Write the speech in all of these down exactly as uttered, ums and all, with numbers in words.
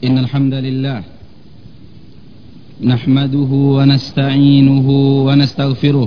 إن الحمد لله نحمده ونستعينه ونستغفره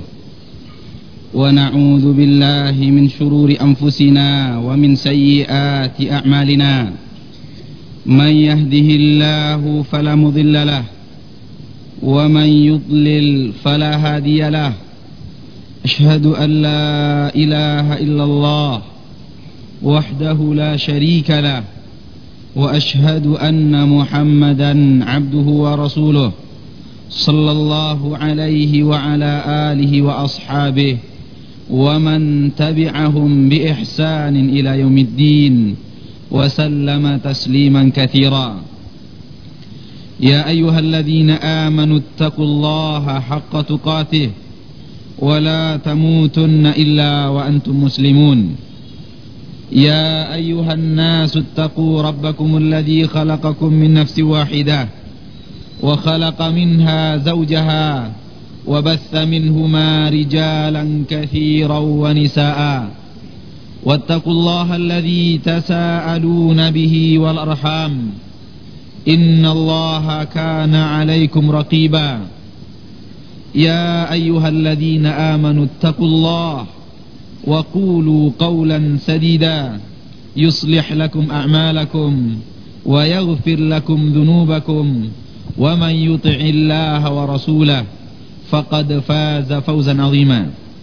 ونعوذ بالله من شرور أنفسنا ومن سيئات أعمالنا من يهده الله فلا مضل له ومن يضلل فلا هادي له أشهد أن لا إله إلا الله وحده لا شريك له وأشهد أن محمدا عبده ورسوله صلى الله عليه وعلى آله وأصحابه ومن تبعهم بإحسان إلى يوم الدين وسلم تسليما كثيرا يا أيها الذين آمنوا اتقوا الله حق تقاته ولا تموتن إلا وأنتم مسلمون يا أيها الناس اتقوا ربكم الذي خلقكم من نفس واحدة وخلق منها زوجها وبث منهما رجالا كثيرا ونساء واتقوا الله الذي تساءلون به والأرحام إن الله كان عليكم رقيبا يا أيها الذين آمنوا اتقوا الله وقولوا قولا سديدا يصلح لكم أعمالكم ويغفر لكم ذنوبكم ومن يطع الله ورسوله فقد فاز فوزا عظيما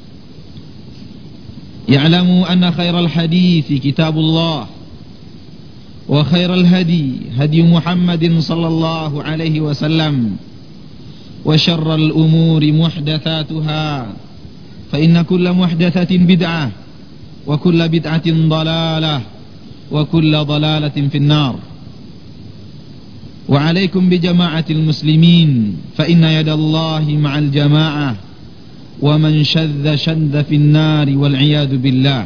يعلموا أن خير الحديث كتاب الله وخير الهدي هدي محمد صلى الله عليه وسلم وشر الأمور محدثاتها فإن كل محدثة بدعة وكل بدعة ضلالة وكل ضلالة في النار وعليكم بجماعة المسلمين فإن يد الله مع الجماعة ومن شذ شذ في النار والعياذ بالله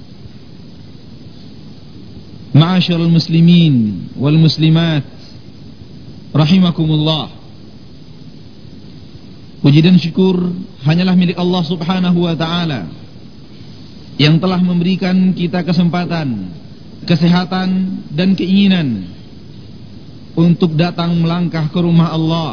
معاشر المسلمين والmuslimat rahimakumullah. Puji dan syukur hanyalah milik Allah subhanahu wa ta'ala yang telah memberikan kita kesempatan, kesehatan dan keinginan untuk datang melangkah ke rumah Allah,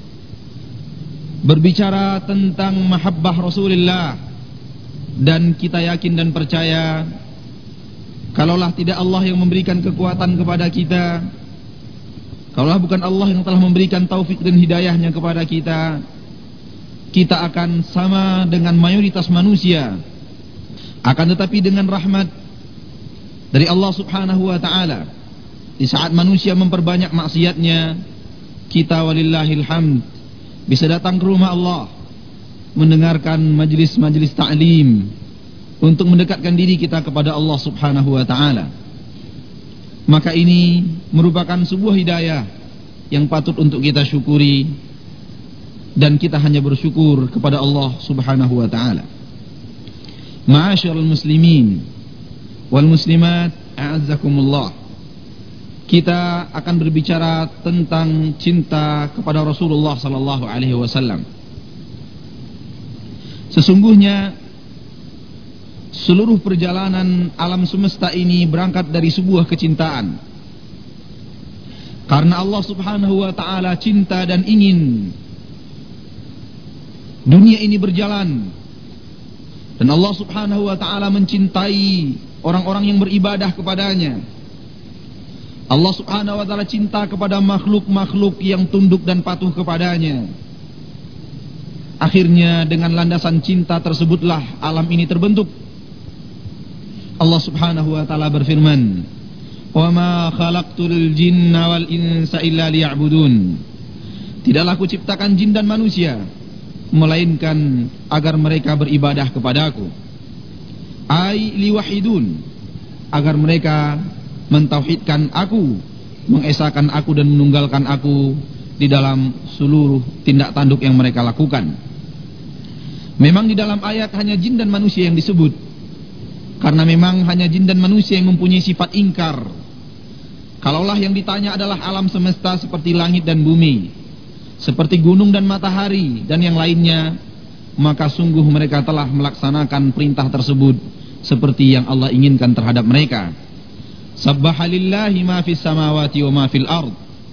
berbicara tentang mahabbah Rasulullah. Dan kita yakin dan percaya, kalaulah tidak Allah yang memberikan kekuatan kepada kita, kalaulah bukan Allah yang telah memberikan taufik dan hidayahnya kepada kita, kita akan sama dengan mayoritas manusia. Akan tetapi dengan rahmat dari Allah subhanahu wa ta'ala, di saat manusia memperbanyak maksiatnya, kita walillahil hamd bisa datang ke rumah Allah, mendengarkan majlis-majlis ta'lim untuk mendekatkan diri kita kepada Allah subhanahu wa ta'ala. Maka ini merupakan sebuah hidayah yang patut untuk kita syukuri, dan kita hanya bersyukur kepada Allah subhanahu wa ta'ala. Ma'asyiral muslimin wal muslimat, a'azzakumullah. Kita akan berbicara tentang cinta kepada Rasulullah sallallahu alaihi wasallam. Sesungguhnya seluruh perjalanan alam semesta ini berangkat dari sebuah kecintaan. Karena Allah subhanahu wa ta'ala cinta dan ingin dunia ini berjalan, dan Allah subhanahu wa ta'ala mencintai orang-orang yang beribadah kepadanya. Allah subhanahu wa ta'ala cinta kepada makhluk-makhluk yang tunduk dan patuh kepadanya. Akhirnya dengan landasan cinta tersebutlah alam ini terbentuk. Allah subhanahu wa ta'ala berfirman, "Wa ma khalaqtul jinna wal insa illa liya'budun." Tidaklah aku ciptakan jin dan manusia melainkan agar mereka beribadah kepadaku. Ai liwahidun, agar mereka mentauhidkan aku, mengesahkan aku dan menunggalkan aku di dalam seluruh tindak tanduk yang mereka lakukan. Memang di dalam ayat hanya jin dan manusia yang disebut, karena memang hanya jin dan manusia yang mempunyai sifat ingkar. Kalaulah yang ditanya adalah alam semesta seperti langit dan bumi, seperti gunung dan matahari dan yang lainnya, maka sungguh mereka telah melaksanakan perintah tersebut seperti yang Allah inginkan terhadap mereka. Sabbaha lillahi ma fis samawati wa ma fil ard.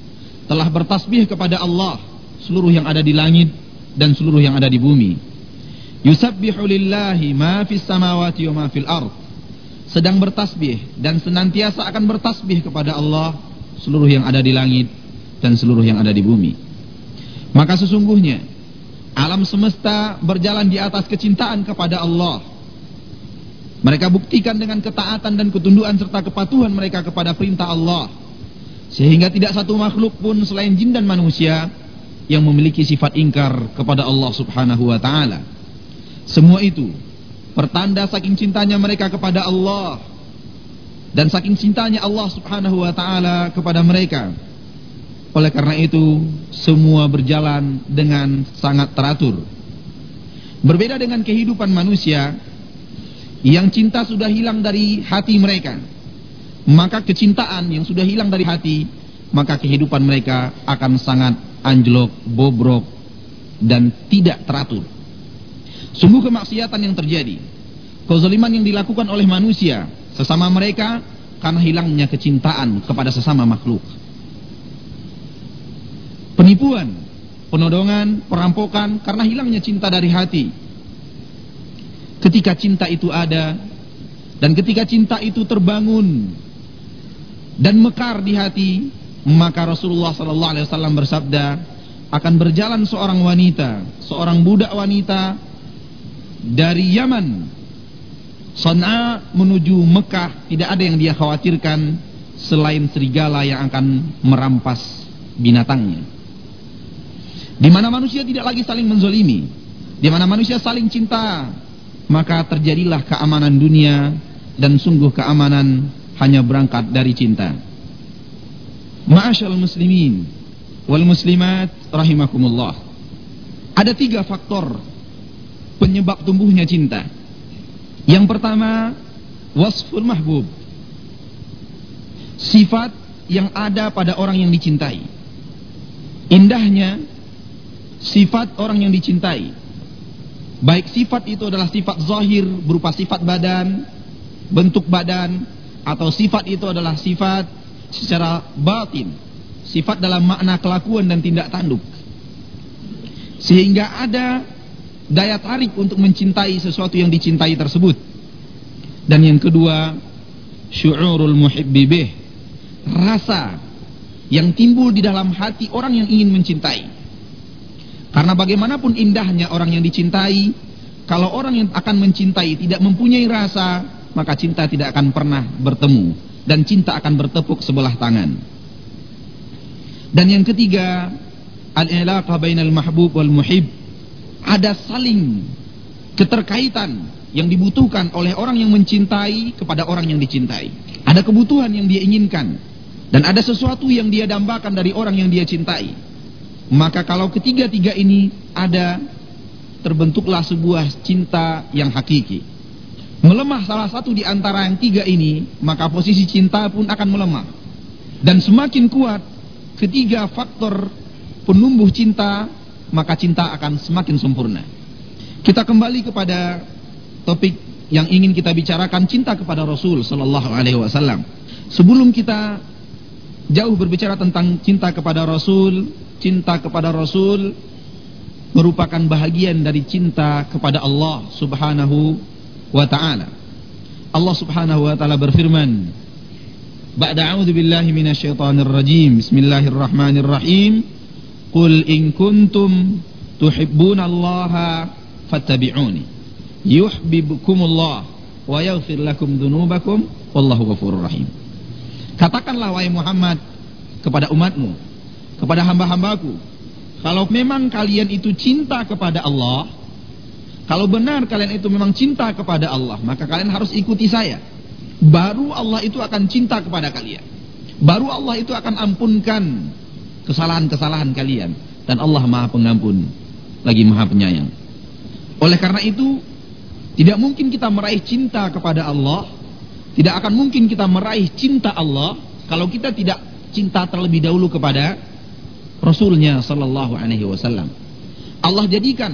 telah bertasbih kepada Allah seluruh yang ada di langit dan seluruh yang ada di bumi. Yusabbihu lillahi ma fis samawati wa ma fil ard. Sedang bertasbih dan senantiasa akan bertasbih kepada Allah seluruh yang ada di langit dan seluruh yang ada di bumi. Maka sesungguhnya alam semesta berjalan di atas kecintaan kepada Allah. Mereka buktikan dengan ketaatan dan ketundukan serta kepatuhan mereka kepada perintah Allah, sehingga tidak satu makhluk pun selain jin dan manusia yang memiliki sifat ingkar kepada Allah subhanahu wa ta'ala. Semua itu pertanda saking cintanya mereka kepada Allah dan saking cintanya Allah subhanahu wa ta'ala kepada mereka. Oleh karena itu semua berjalan dengan sangat teratur. Berbeda dengan kehidupan manusia yang cinta sudah hilang dari hati mereka, maka kecintaan yang sudah hilang dari hati, maka kehidupan mereka akan sangat anjlok, bobrok, dan tidak teratur. Sungguh kemaksiatan yang terjadi, kezaliman yang dilakukan oleh manusia sesama mereka karena hilangnya kecintaan kepada sesama makhluk. Penipuan, penodongan, perampokan karena hilangnya cinta dari hati. Ketika cinta itu ada dan ketika cinta itu terbangun dan mekar di hati, maka Rasulullah sallallahu alaihi wasallam bersabda, akan berjalan seorang wanita, seorang budak wanita dari Yaman, San'a menuju Mekah, tidak ada yang dia khawatirkan selain serigala yang akan merampas binatangnya. Di mana manusia tidak lagi saling menzolimi, di mana manusia saling cinta, maka terjadilah keamanan dunia, dan sungguh keamanan hanya berangkat dari cinta. Ma'asyal muslimin wal muslimat rahimakumullah. Ada tiga faktor penyebab tumbuhnya cinta. Yang pertama, wasful mahbub, sifat yang ada pada orang yang dicintai. Indahnya sifat orang yang dicintai, baik sifat itu adalah sifat zahir berupa sifat badan, bentuk badan, atau sifat itu adalah sifat secara batin, sifat dalam makna kelakuan dan tindak tanduk, sehingga ada daya tarik untuk mencintai sesuatu yang dicintai tersebut. Dan yang kedua, syu'urul muhibbi bih, rasa yang timbul di dalam hati orang yang ingin mencintai. Karena bagaimanapun indahnya orang yang dicintai, kalau orang yang akan mencintai tidak mempunyai rasa, maka cinta tidak akan pernah bertemu, dan cinta akan bertepuk sebelah tangan. Dan yang ketiga, al-ilaqah bainal mahbub wal muhib, ada saling keterkaitan yang dibutuhkan oleh orang yang mencintai kepada orang yang dicintai. Ada kebutuhan yang dia inginkan, dan ada sesuatu yang dia dambakan dari orang yang dia cintai. Maka kalau ketiga-tiga ini ada, terbentuklah sebuah cinta yang hakiki. Melemah salah satu di antara yang tiga ini, maka posisi cinta pun akan melemah. Dan semakin kuat ketiga faktor penumbuh cinta, maka cinta akan semakin sempurna. Kita kembali kepada topik yang ingin kita bicarakan, cinta kepada Rasul sallallahu alaihi wasallam. Sebelum kita jauh berbicara tentang cinta kepada Rasul, cinta kepada Rasul merupakan bahagian dari cinta kepada Allah subhanahu wa ta'ala. Allah subhanahu wa ta'ala berfirman, ba'da a'udzu billahi minasyaitonir rajim, bismillahirrahmanirrahim, qul in kuntum tuhibbunallaha fattabi'uni yuhibbukumullah wa yaghfir lakum dzunubakum wallahu ghafurur rahim. Katakanlah wahai Muhammad kepada umatmu, kepada hamba-hambaku, kalau memang kalian itu cinta kepada Allah, kalau benar kalian itu memang cinta kepada Allah, maka kalian harus ikuti saya. Baru Allah itu akan cinta kepada kalian, baru Allah itu akan ampunkan kesalahan-kesalahan kalian, dan Allah Maha Pengampun lagi Maha Penyayang. Oleh karena itu, tidak mungkin kita meraih cinta kepada Allah, tidak akan mungkin kita meraih cinta Allah kalau kita tidak cinta terlebih dahulu kepada Rasulnya sallallahu alaihi wasallam. Allah jadikan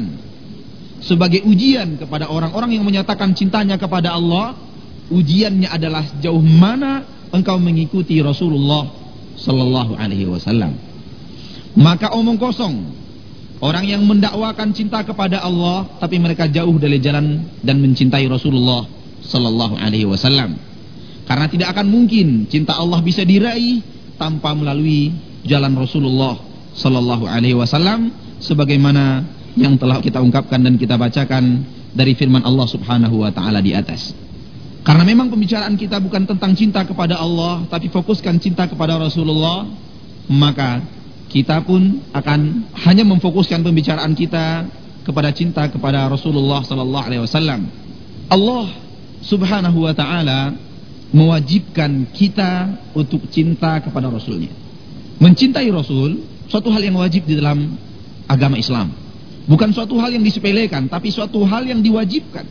sebagai ujian kepada orang-orang yang menyatakan cintanya kepada Allah, ujiannya adalah sejauh mana engkau mengikuti Rasulullah sallallahu alaihi wasallam. Maka omong kosong orang yang mendakwakan cinta kepada Allah tapi mereka jauh dari jalan dan mencintai Rasulullah sallallahu alaihi wasallam. Karena tidak akan mungkin cinta Allah bisa diraih tanpa melalui jalan Rasulullah sallallahu alaihi wasallam, sebagaimana yang telah kita ungkapkan dan kita bacakan dari firman Allah Subhanahu wa taala di atas. Karena memang pembicaraan kita bukan tentang cinta kepada Allah, tapi fokuskan cinta kepada Rasulullah, maka kita pun akan hanya memfokuskan pembicaraan kita kepada cinta kepada Rasulullah sallallahu alaihi wasallam. Allah Subhanahu wa taala mewajibkan kita untuk cinta kepada Rasulnya. Mencintai Rasul suatu hal yang wajib di dalam agama Islam. Bukan suatu hal yang disepelekan, tapi suatu hal yang diwajibkan.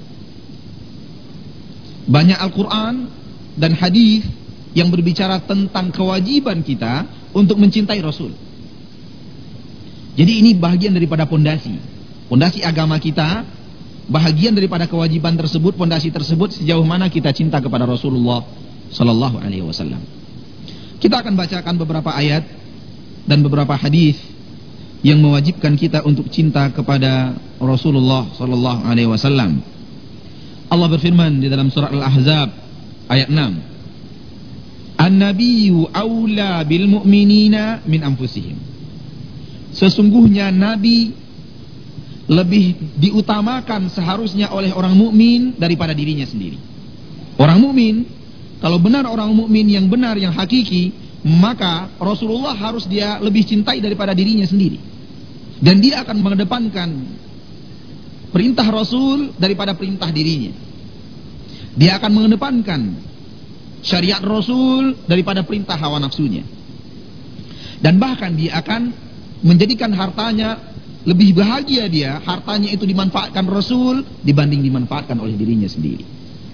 Banyak Al-Quran dan hadis yang berbicara tentang kewajiban kita untuk mencintai Rasul. Jadi ini bahagian daripada pondasi. Pondasi agama kita, bahagian daripada kewajiban tersebut, pondasi tersebut sejauh mana kita cinta kepada Rasulullah sallallahu alaihi wasallam. Kita akan bacakan beberapa ayat dan beberapa hadis yang mewajibkan kita untuk cinta kepada Rasulullah sallallahu alaihi wasallam. Allah berfirman di dalam surah Al-Ahzab ayat enam. An-nabiyyu aula bil mu'minina min anfusihim. Sesungguhnya Nabi lebih diutamakan seharusnya oleh orang mukmin daripada dirinya sendiri. Orang mukmin, kalau benar orang mukmin yang benar, yang hakiki, maka Rasulullah harus dia lebih cintai daripada dirinya sendiri. Dan dia akan mengedepankan perintah Rasul daripada perintah dirinya. Dia akan mengedepankan syariat Rasul daripada perintah hawa nafsunya. Dan bahkan dia akan menjadikan hartanya, lebih bahagia dia hartanya itu dimanfaatkan Rasul dibanding dimanfaatkan oleh dirinya sendiri.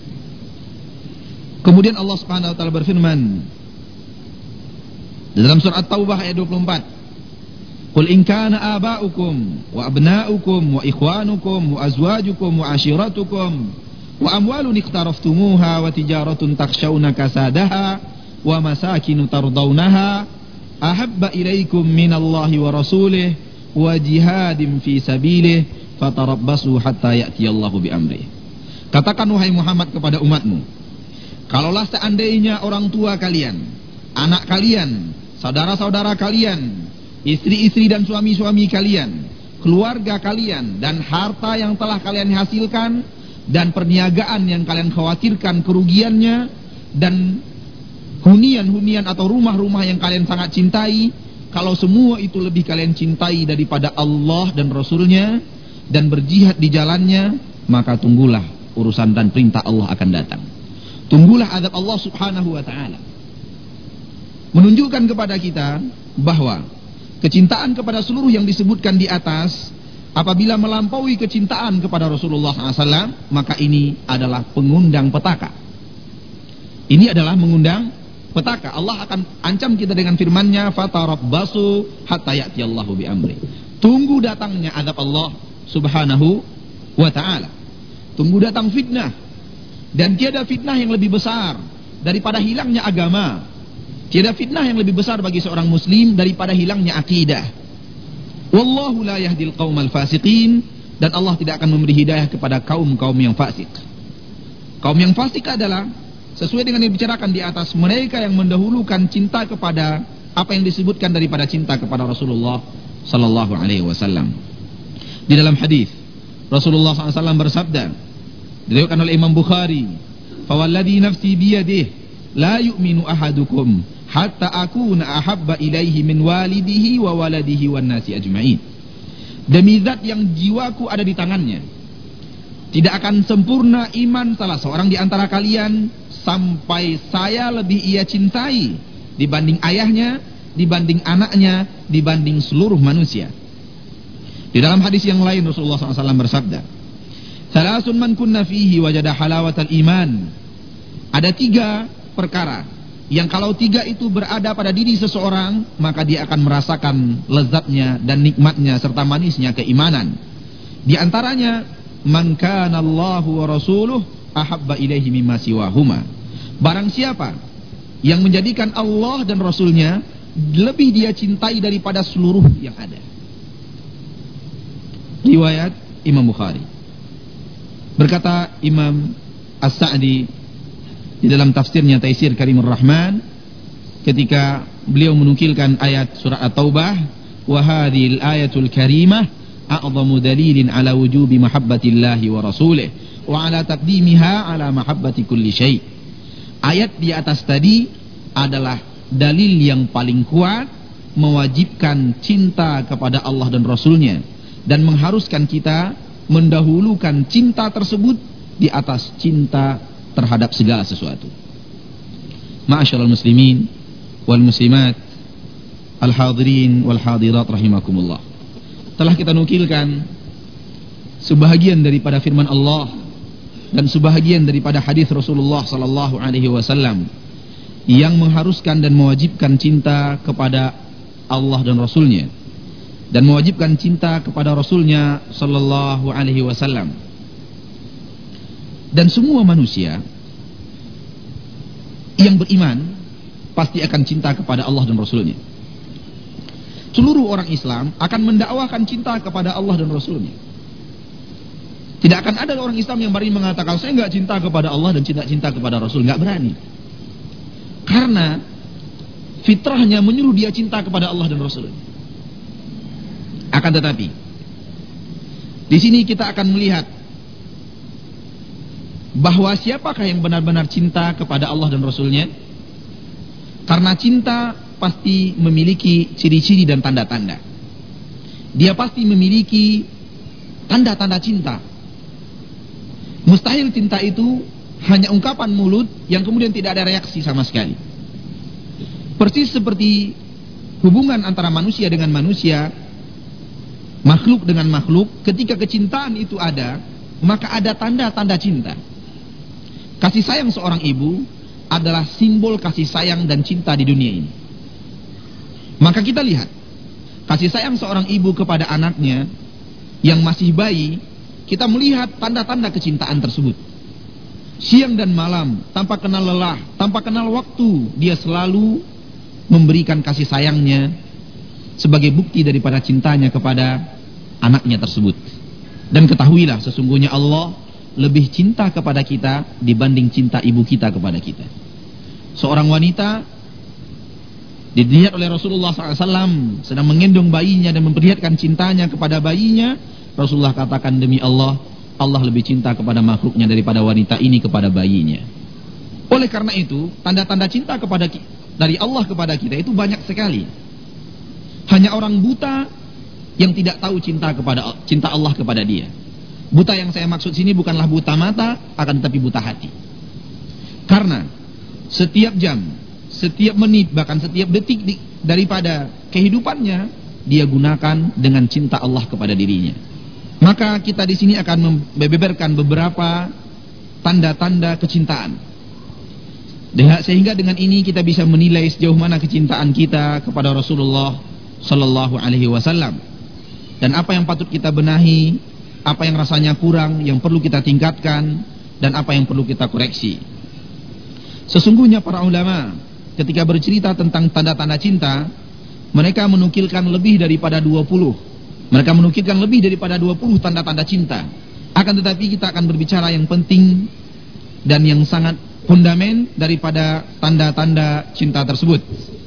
Kemudian Allah Subhanahu wa taala berfirman dalam surah At-Taubah ayat dua puluh empat. Qul in kana aba'ukum wa abna'ukum wa ikhwanukum wa azwajukum wa ashiratukum wa amwalun iqtaraftumuha wa tijaratun takhshawna kasadaha wa masakinu tardawnaha ahabba ilaikum minallahi wa rasulih wa jihadin fi sabilih fatarabbasu hatta ya'tiyallahu bi amrih. Katakan wahai Muhammad kepada umatmu, kalaulah seandainya orang tua kalian, anak kalian, saudara-saudara kalian, istri-istri dan suami-suami kalian, keluarga kalian, dan harta yang telah kalian hasilkan, dan perniagaan yang kalian khawatirkan kerugiannya, dan hunian-hunian atau rumah-rumah yang kalian sangat cintai, kalau semua itu lebih kalian cintai daripada Allah dan Rasulnya, dan berjihad di jalannya, maka tunggulah urusan dan perintah Allah akan datang. Tunggulah azab Allah Subhanahu wa ta'ala. Menunjukkan kepada kita bahwa kecintaan kepada seluruh yang disebutkan di atas, apabila melampaui kecintaan kepada Rasulullah shallallahu alaihi wasallam, maka ini adalah pengundang petaka. Ini adalah mengundang petaka. Allah akan ancam kita dengan firman-Nya, fatarabbasu hatta ya'tiyallahu bi amri. Tunggu datangnya azab Allah Subhanahu wa ta'ala. Tunggu datang fitnah. Dan tiada fitnah yang lebih besar daripada hilangnya agama. Tiada fitnah yang lebih besar bagi seorang muslim daripada hilangnya akidah. Wallahu la yahdil qaumal fasiqin. Dan Allah tidak akan memberi hidayah kepada kaum-kaum yang fasik. Kaum yang fasik adalah, sesuai dengan yang dibicarakan di atas, mereka yang mendahulukan cinta kepada apa yang disebutkan daripada cinta kepada Rasulullah sallallahu alaihi wasallam. Di dalam hadis Rasulullah sallallahu alaihi wasallam bersabda, diriwayatkan oleh Imam Bukhari, "Fawalladhi nafsi biyadihi la yu'minu ahadukum hatta akuna ahabba ilaihi min walidihi wa waladihi wan nasi ajma'in." Demi zat yang jiwaku ada di tangannya, tidak akan sempurna iman salah seorang di antara kalian sampai saya lebih ia cintai dibanding ayahnya, dibanding anaknya, dibanding seluruh manusia. Di dalam hadis yang lain Rasulullah sallallahu alaihi wasallam bersabda, "Salasun man kunna fihi wajada halawatal iman." Ada tiga perkara yang kalau tiga itu berada pada diri seseorang, maka dia akan merasakan lezatnya dan nikmatnya serta manisnya keimanan. Di antaranya, man kana Allahu wa rasuluh ahabba ilaihi mimma siwahuma. Barang siapa yang menjadikan Allah dan Rasulnya lebih dia cintai daripada seluruh yang ada. Riwayat Imam Bukhari. Berkata Imam As-Sa'di di dalam tafsirnya Taisir Karimur Rahman, ketika beliau menukilkan ayat surah At-Taubah, wa hadhil ayatul karimah a'zamu dalilin ala wujubi mahabbatillahi wa rasulih wa ala taqdimiha ala mahabbati kulli syai'. Ayat di atas tadi adalah dalil yang paling kuat mewajibkan cinta kepada Allah dan Rasulnya, dan mengharuskan kita mendahulukan cinta tersebut di atas cinta terhadap segala sesuatu. Ma'asyiral muslimin wal muslimat, al hadirin wal hadirat rahimakumullah. Telah kita nukilkan sebahagian daripada firman Allah dan sebahagian daripada hadis Rasulullah sallallahu alaihi wasallam yang mengharuskan dan mewajibkan cinta kepada Allah dan Rasulnya, dan mewajibkan cinta kepada Rasulnya sallallahu alaihi wasallam. Dan semua manusia yang beriman pasti akan cinta kepada Allah dan Rasulnya. Seluruh orang Islam akan mendakwakan cinta kepada Allah dan Rasulnya. Tidak akan ada orang Islam yang berani mengatakan saya enggak cinta kepada Allah dan cinta-cinta kepada Rasul. Enggak berani. Karena fitrahnya menyuruh dia cinta kepada Allah dan Rasul. Akan tetapi di sini kita akan melihat bahwa siapakah yang benar-benar cinta kepada Allah dan Rasulnya. Karena cinta pasti memiliki ciri-ciri dan tanda-tanda. Dia pasti memiliki tanda-tanda cinta. Mustahil cinta itu hanya ungkapan mulut yang kemudian tidak ada reaksi sama sekali. Persis seperti hubungan antara manusia dengan manusia, makhluk dengan makhluk, ketika kecintaan itu ada, maka ada tanda-tanda cinta. Kasih sayang seorang ibu adalah simbol kasih sayang dan cinta di dunia ini. Maka kita lihat kasih sayang seorang ibu kepada anaknya yang masih bayi, kita melihat tanda-tanda kecintaan tersebut. Siang dan malam, tanpa kenal lelah, tanpa kenal waktu, dia selalu memberikan kasih sayangnya sebagai bukti daripada cintanya kepada anaknya tersebut. Dan ketahuilah sesungguhnya Allah lebih cinta kepada kita dibanding cinta ibu kita kepada kita. Seorang wanita dilihat oleh Rasulullah shallallahu alaihi wasallam sedang menggendong bayinya dan memperlihatkan cintanya kepada bayinya. Rasulullah katakan, demi Allah, Allah lebih cinta kepada makhluknya daripada wanita ini kepada bayinya. Oleh karena itu, tanda-tanda cinta kepada dari Allah kepada kita itu banyak sekali. Hanya orang buta yang tidak tahu cinta kepada cinta Allah kepada dia. Buta yang saya maksud sini bukanlah buta mata, akan tetapi buta hati. Karena setiap jam, setiap menit, bahkan setiap detik di, daripada kehidupannya dia gunakan dengan cinta Allah kepada dirinya. Maka kita di sini akan membeberkan beberapa tanda-tanda kecintaan. Sehingga dengan ini kita bisa menilai sejauh mana kecintaan kita kepada Rasulullah sallallahu alaihi wasallam. Dan apa yang patut kita benahi, apa yang rasanya kurang, yang perlu kita tingkatkan, dan apa yang perlu kita koreksi. Sesungguhnya para ulama ketika bercerita tentang tanda-tanda cinta, mereka menukilkan lebih daripada dua puluh. Mereka menukilkan lebih daripada dua puluh tanda-tanda cinta. Akan tetapi kita akan berbicara yang penting dan yang sangat fundament daripada tanda-tanda cinta tersebut.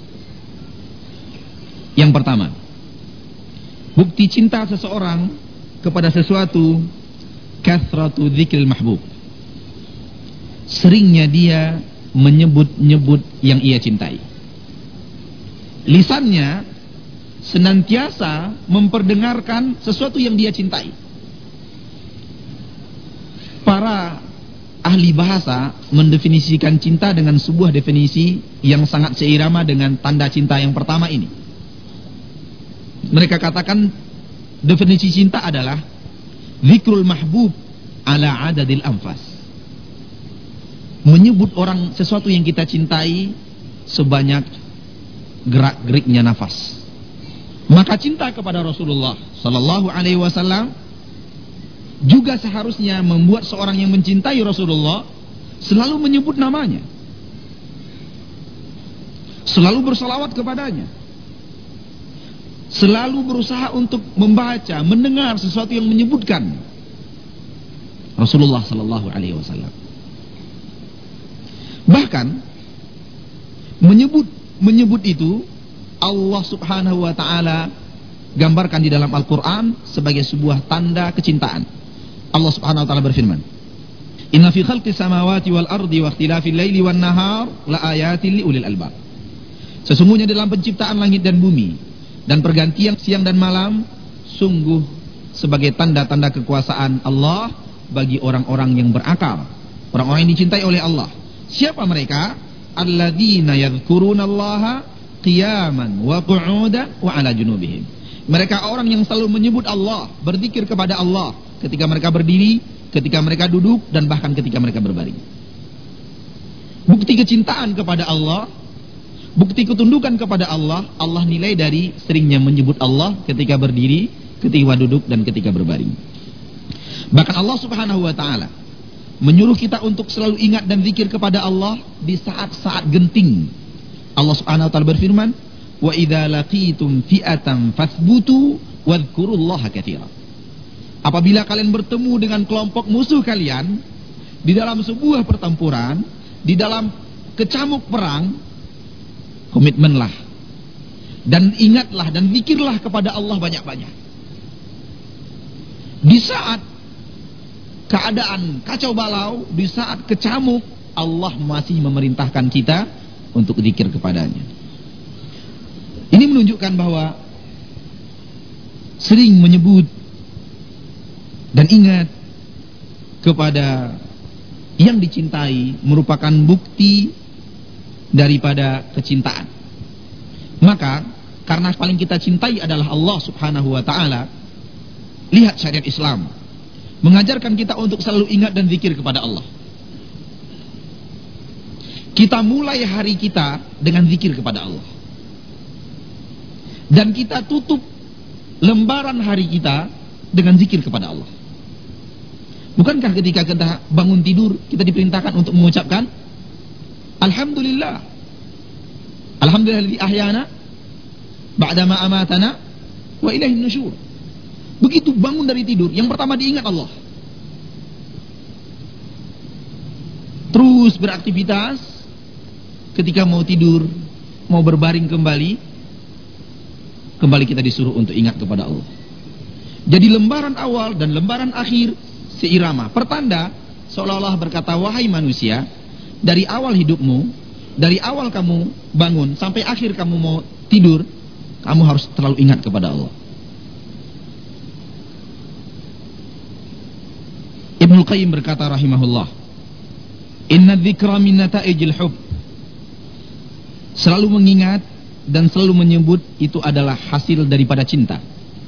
Yang pertama, bukti cinta seseorang kepada sesuatu, kathratu dzikril mahbub. Seringnya dia menyebut-nyebut yang ia cintai. Lisannya senantiasa memperdengarkan sesuatu yang dia cintai. Para ahli bahasa mendefinisikan cinta dengan sebuah definisi yang sangat seirama dengan tanda cinta yang pertama ini. Mereka katakan definisi cinta adalah zikrul mahbub ala adadil anfas. Menyebut orang sesuatu yang kita cintai sebanyak gerak-geriknya nafas. Maka cinta kepada Rasulullah sallallahu alaihi wasallam juga seharusnya membuat seorang yang mencintai Rasulullah selalu menyebut namanya, selalu bersalawat kepadanya, selalu berusaha untuk membaca, mendengar sesuatu yang menyebutkan Rasulullah sallallahu alaihi wasallam. Bahkan menyebut menyebut itu Allah Subhanahu wa taala gambarkan di dalam Al-Qur'an sebagai sebuah tanda kecintaan. Allah Subhanahu wa taala berfirman, "Inna fi khalqis samawati wal ardi wa ikhtilafil laili wan nahar la ayatin li ulil albab." Sesungguhnya dalam penciptaan langit dan bumi dan pergantian siang dan malam sungguh sebagai tanda-tanda kekuasaan Allah bagi orang-orang yang berakal, orang-orang yang dicintai oleh Allah. Siapa mereka? Alladzina yadhkurunallaha qiyaman wa qu'udan wa 'ala junubihim. Mereka orang yang selalu menyebut Allah, berzikir kepada Allah ketika mereka berdiri, ketika mereka duduk, dan bahkan ketika mereka berbaring. Bukti kecintaan kepada Allah, bukti ketundukan kepada Allah, Allah nilai dari seringnya menyebut Allah ketika berdiri, ketika duduk, dan ketika berbaring. Bahkan Allah Subhanahu wa taala menyuruh kita untuk selalu ingat dan zikir kepada Allah di saat-saat genting. Allah Subhanahu wa taala berfirman, "Wa idza laqitum fi'atan fathbutu wadhkurullaha katsiran." Apabila kalian bertemu dengan kelompok musuh kalian di dalam sebuah pertempuran, di dalam kecamuk perang, komitmenlah dan ingatlah dan zikirlah kepada Allah banyak-banyak. Di saat keadaan kacau balau, di saat kecamuk, Allah masih memerintahkan kita untuk zikir kepadanya. Ini menunjukkan bahwa sering menyebut dan ingat kepada yang dicintai merupakan bukti daripada kecintaan. Maka karena paling kita cintai adalah Allah Subhanahu wa taala, lihat syariat Islam mengajarkan kita untuk selalu ingat dan zikir kepada Allah. Kita mulai hari kita dengan zikir kepada Allah, dan kita tutup lembaran hari kita dengan zikir kepada Allah. Bukankah ketika kita bangun tidur kita diperintahkan untuk mengucapkan Alhamdulillah, Alhamdulillah ahyana ba'da ma amatana wa ilaihin nusyur. Begitu bangun dari tidur, yang pertama diingat Allah. Terus beraktivitas, ketika mau tidur, mau berbaring kembali, kembali kita disuruh untuk ingat kepada Allah. Jadi lembaran awal dan lembaran akhir seirama, pertanda seolah-olah berkata, wahai manusia, dari awal hidupmu, dari awal kamu bangun sampai akhir kamu mau tidur, kamu harus terlalu ingat kepada Allah. Ibnu Qayyim berkata rahimahullah, inna dzikra min nata'ijil hub. Selalu mengingat dan selalu menyebut itu adalah hasil daripada cinta.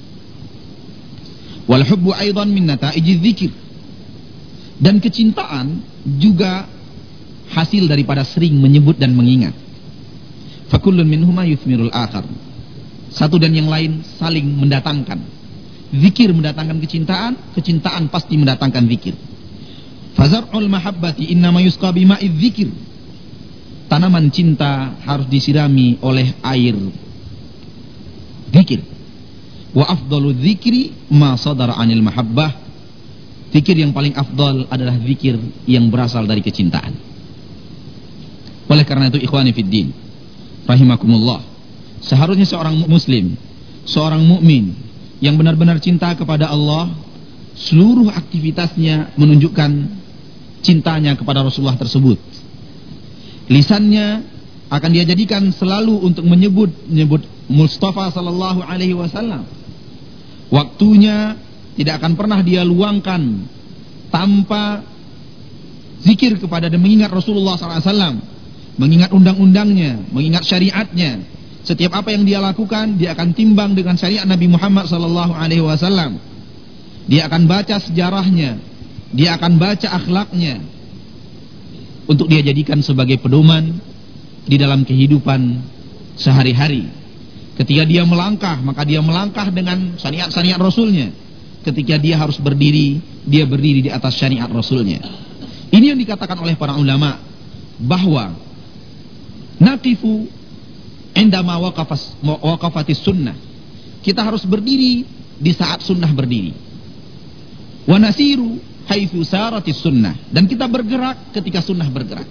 Wal hubbu aidan min nata'ijiz dzikir. Dan kecintaan juga hasil daripada sering menyebut dan mengingat. Fakullun minhuma yuthmirul akhar. Satu dan yang lain saling mendatangkan. Zikir mendatangkan kecintaan, kecintaan pasti mendatangkan zikir. Fazar'ul mahabbati innama yusqa bima'iz zikir. Tanaman cinta harus disirami oleh air zikir. Wa afdalu dzikri ma sadara 'anil mahabbah. Zikir yang paling afdal adalah zikir yang berasal dari kecintaan. Oleh karena itu ikhwani fid din rahimakumullah, seharusnya seorang muslim, seorang mukmin yang benar-benar cinta kepada Allah, seluruh aktivitasnya menunjukkan cintanya kepada Rasulullah tersebut. Lisannya akan dia jadikan selalu untuk menyebut menyebut Mustafa sallallahu alaihi wasallam. Waktunya tidak akan pernah dia luangkan tanpa zikir kepada dan mengingat Rasulullah sallallahu alaihi wasallam, mengingat undang-undangnya, mengingat syariatnya. Setiap apa yang dia lakukan, dia akan timbang dengan syariat Nabi Muhammad sallallahu alaihi wasallam. Dia akan baca sejarahnya, dia akan baca akhlaknya, untuk dia jadikan sebagai pedoman di dalam kehidupan sehari-hari. Ketika dia melangkah, maka dia melangkah dengan syariat-syariat Rasulnya. Ketika dia harus berdiri, dia berdiri di atas syariat Rasulnya. Ini yang dikatakan oleh para ulama, bahwa naqifu indama waqafas waqafatis sunnah. kita harus berdiri di saat sunnah berdiri. Wa nasiru haitsu saratis sunnah, dan kita bergerak ketika sunnah bergerak.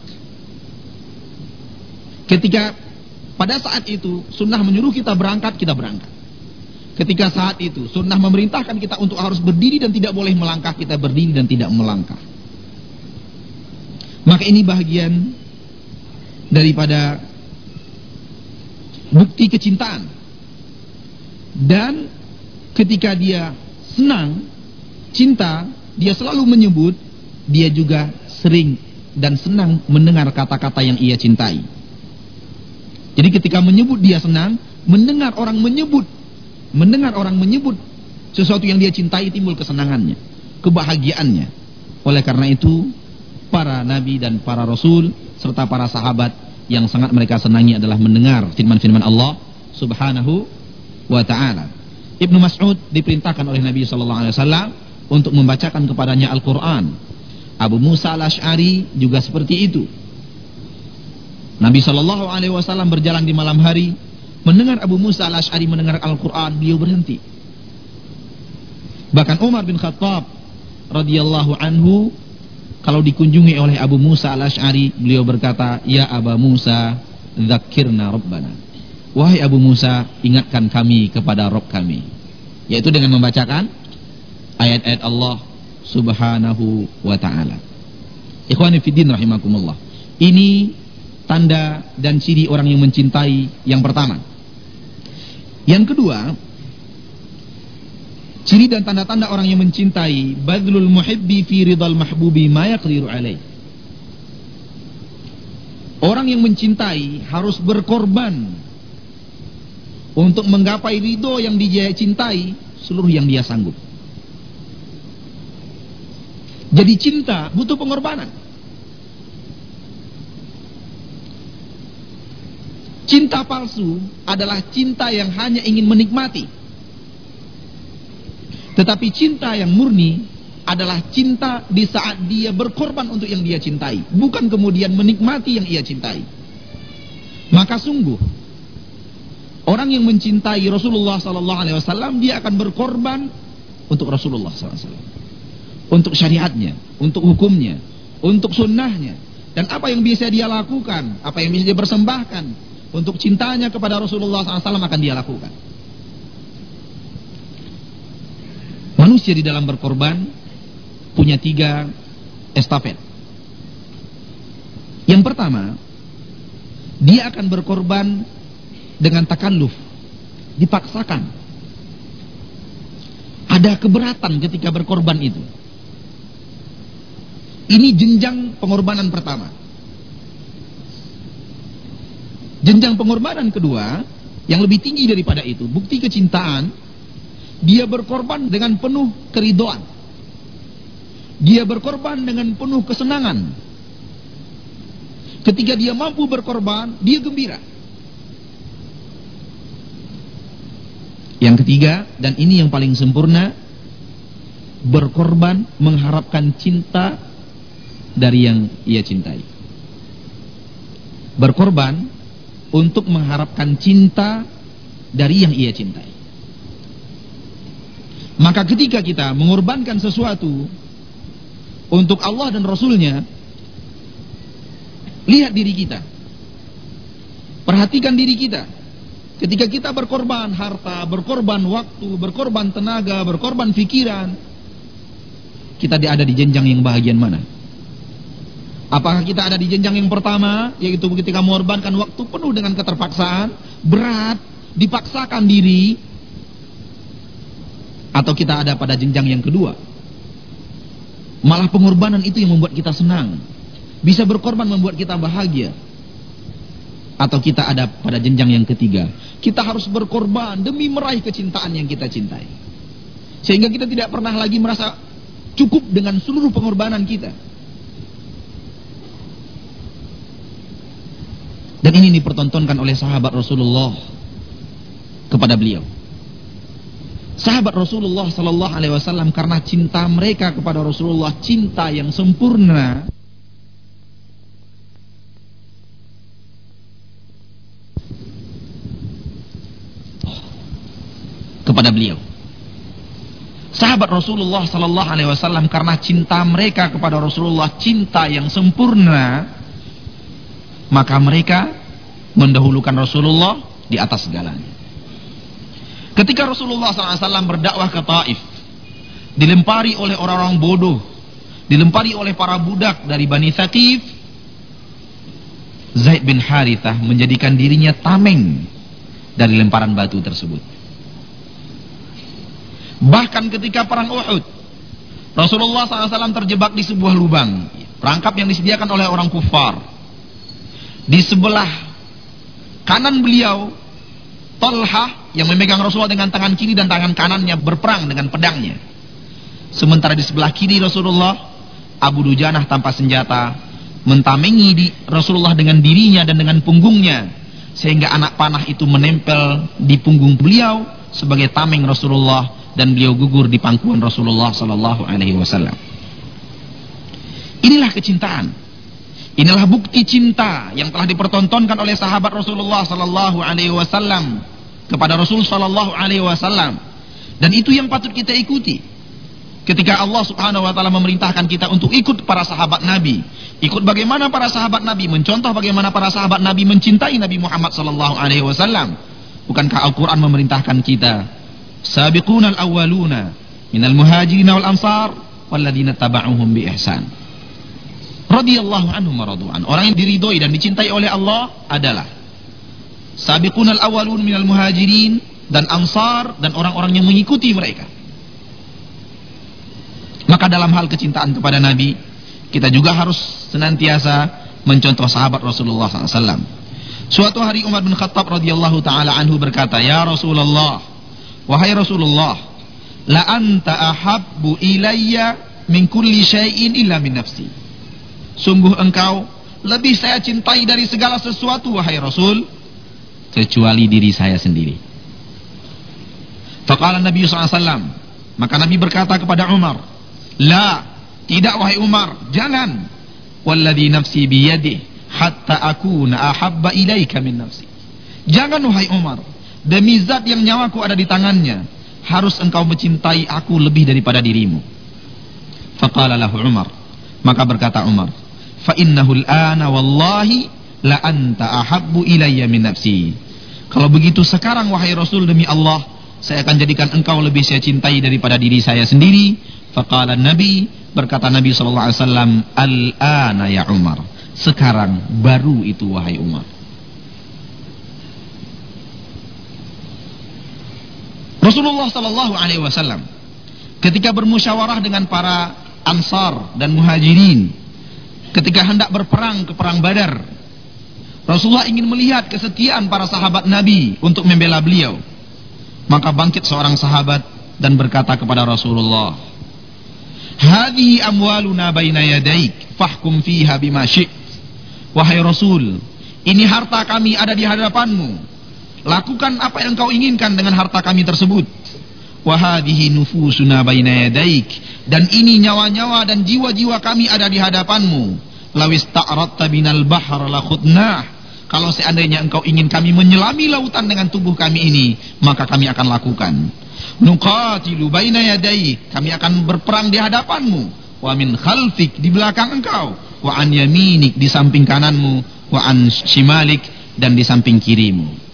Ketika pada saat itu sunnah menyuruh kita berangkat, kita berangkat. Ketika saat itu sunnah memerintahkan kita untuk harus berdiri dan tidak boleh melangkah, kita berdiri dan tidak melangkah. Maka ini bahagian daripada bukti kecintaan. Dan ketika dia senang, cinta, dia selalu menyebut, dia juga sering dan senang mendengar kata-kata yang ia cintai. Jadi ketika menyebut dia senang, mendengar orang menyebut, mendengar orang menyebut sesuatu yang dia cintai, timbul kesenangannya, kebahagiaannya. Oleh karena itu, para nabi dan para rasul serta para sahabat yang sangat mereka senangi adalah mendengar firman-firman Allah Subhanahu wa ta'ala. Ibnu Mas'ud diperintahkan oleh Nabi sallallahu alaihi wasallam untuk membacakan kepadanya Al-Quran. Abu Musa Al-Asy'ari juga seperti itu. Nabi sallallahu alaihi wasallam berjalan di malam hari, mendengar Abu Musa Al-Asy'ari mendengar Al-Quran, beliau berhenti. Bahkan Umar bin Khattab radhiyallahu anhu, kalau dikunjungi oleh Abu Musa Al-Asy'ari, beliau berkata, "Ya Aba Musa, dzakirna Rabbana." Wahai Abu Musa, ingatkan kami kepada Rabb kami. Yaitu dengan membacakan ayat-ayat Allah Subhanahu wa ta'ala. Ikhwani fiddin rahimakumullah. Ini tanda dan ciri orang yang mencintai yang pertama. Yang kedua, ciri dan tanda-tanda orang yang mencintai, badlul muhibbi fi ridal mahbubi ma yaqdiru alaih. Orang yang mencintai harus berkorban untuk menggapai ridho yang dia cintai seluruh yang dia sanggup. Jadi cinta butuh pengorbanan. Cinta palsu adalah cinta yang hanya ingin menikmati. Tetapi cinta yang murni adalah cinta di saat dia berkorban untuk yang dia cintai, bukan kemudian menikmati yang ia cintai. Maka sungguh orang yang mencintai Rasulullah sallallahu alaihi wasallam, dia akan berkorban untuk Rasulullah sallallahu alaihi wasallam, untuk syariatnya, untuk hukumnya, untuk sunnahnya. Dan apa yang bisa dia lakukan, apa yang bisa dia persembahkan untuk cintanya kepada Rasulullah sallallahu alaihi wasallam akan dia lakukan. Manusia di dalam berkorban punya tiga estafet. Yang pertama, dia akan berkorban dengan takalluf, dipaksakan. Ada keberatan ketika berkorban itu. Ini jenjang pengorbanan pertama. Jenjang pengorbanan kedua, yang lebih tinggi daripada itu, bukti kecintaan, dia berkorban dengan penuh keridhaan. Dia berkorban dengan penuh kesenangan. Ketika dia mampu berkorban, dia gembira. Yang ketiga, dan ini yang paling sempurna, berkorban mengharapkan cinta dari yang ia cintai. Berkorban untuk mengharapkan cinta dari yang ia cintai. Maka ketika kita mengorbankan sesuatu untuk Allah dan Rasulnya, lihat diri kita, perhatikan diri kita. Ketika kita berkorban harta, berkorban waktu, berkorban tenaga, berkorban pikiran, kita ada di jenjang yang bahagian mana? Apakah kita ada di jenjang yang pertama, yaitu ketika mengorbankan waktu penuh dengan keterpaksaan, berat, dipaksakan diri, atau kita ada pada jenjang yang kedua? Malah pengorbanan itu yang membuat kita senang, bisa berkorban membuat kita bahagia. Atau kita ada pada jenjang yang ketiga, kita harus berkorban demi meraih kecintaan yang kita cintai, sehingga kita tidak pernah lagi merasa cukup dengan seluruh pengorbanan kita. Dan ini dipertontonkan oleh sahabat Rasulullah kepada beliau. Sahabat Rasulullah sallallahu alaihi wasallam, karena cinta mereka kepada Rasulullah, cinta yang sempurna, kepada beliau. Sahabat Rasulullah sallallahu alaihi wasallam karena cinta mereka kepada Rasulullah, cinta yang sempurna, maka mereka mendahulukan Rasulullah di atas segalanya. Ketika Rasulullah sallallahu alaihi wasallam berdakwah ke Taif, dilempari oleh orang-orang bodoh, dilempari oleh para budak dari Bani Thaqif, Zaid bin Harithah menjadikan dirinya tameng dari lemparan batu tersebut. Bahkan ketika perang Uhud, Rasulullah sallallahu alaihi wasallam terjebak di sebuah lubang, perangkap yang disediakan oleh orang kufar. Di sebelah kanan beliau Talha yang memegang Rasulullah dengan tangan kiri dan tangan kanannya berperang dengan pedangnya. Sementara di sebelah kiri Rasulullah, Abu Dujanah tanpa senjata mentamengi di Rasulullah dengan dirinya dan dengan punggungnya, sehingga anak panah itu menempel di punggung beliau sebagai tameng Rasulullah, dan beliau gugur di pangkuan Rasulullah sallallahu alaihi wasallam. Inilah kecintaan. Inilah bukti cinta yang telah dipertontonkan oleh sahabat Rasulullah sallallahu alaihi wasallam kepada Rasul sallallahu alaihi wasallam, dan itu yang patut kita ikuti. Ketika Allah Subhanahu wa taala memerintahkan kita untuk ikut para sahabat Nabi, ikut bagaimana para sahabat Nabi, mencontoh bagaimana para sahabat Nabi mencintai Nabi Muhammad sallallahu alaihi wasallam. Bukankah Al-Qur'an memerintahkan kita, sabiqunal awwaluna minal muhajirin wal ansar walladzina taba'uhum bi ihsan radhiyallahu anhum wa radu an. Orang yang diridhoi dan dicintai oleh Allah adalah sabiqunal awwalun minal muhajirin dan ansar, dan orang-orang yang mengikuti mereka. Maka dalam hal kecintaan kepada Nabi, kita juga harus senantiasa mencontoh sahabat Rasulullah sallallahu alaihi wasallam. Suatu hari Umar bin Khattab radhiyallahu taala anhu berkata, "Ya Rasulullah, wahai Rasulullah, la anta ahabbu ilayya min kulli syai'in illa min nafsi." Sungguh engkau lebih saya cintai dari segala sesuatu, wahai Rasul, kecuali diri saya sendiri. Faqala Nabi sallallahu alaihi wasallam, maka Nabi berkata kepada Umar, "La, tidak wahai Umar, jangan. Walladhi nafsi biyadih hatta akuna ahabba ilaika min nafsi." Jangan wahai Umar, demi zat yang nyawaku ada di tangannya, harus engkau mencintai aku lebih daripada dirimu. Faqala lahu Umar, maka berkata Umar, "Fa innahul ana wallahi la anta ahabbu ilayya min nafsi." Kalau begitu sekarang wahai Rasul, demi Allah, saya akan jadikan engkau lebih saya cintai daripada diri saya sendiri. Faqala Nabi, berkata Nabi sallallahu alaihi wasallam, "Al-ana ya Umar." Sekarang baru itu wahai Umar. Rasulullah sallallahu alaihi wasallam ketika bermusyawarah dengan para Ansar dan Muhajirin, ketika hendak berperang ke perang Badar, Rasulullah ingin melihat kesetiaan para sahabat Nabi untuk membela beliau. Maka bangkit seorang sahabat dan berkata kepada Rasulullah, "Hadhihi amwaluna baina yadaik, fahkum fiha bima syi'ta." Wahai Rasul, ini harta kami ada di hadapanmu. Lakukan apa yang kau inginkan dengan harta kami tersebut. Wa hadhihi nufusuna baina yadaik, dan ini nyawa-nyawa dan jiwa-jiwa kami ada di hadapanmu. Lawis ta'radta binal bahr la khudnah. Kalau seandainya engkau ingin kami menyelami lautan dengan tubuh kami ini, maka kami akan lakukan. Nuqatilu baina yadaik, kami akan berperang di hadapanmu. Wa min khalfik, di belakang engkau. Wa an yaminik, di samping kananmu. Wa an shimalik, dan di samping kirimu.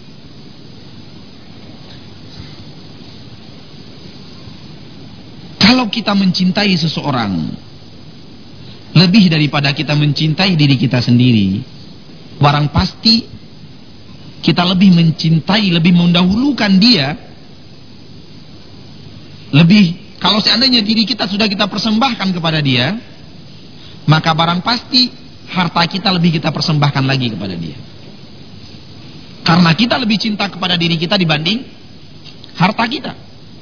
Kalau kita mencintai seseorang lebih daripada kita mencintai diri kita sendiri, barang pasti kita lebih mencintai, lebih mendahulukan dia. Lebih, kalau seandainya diri kita sudah kita persembahkan kepada dia, maka barang pasti harta kita lebih kita persembahkan lagi kepada dia. Karena kita lebih cinta kepada diri kita dibanding harta kita.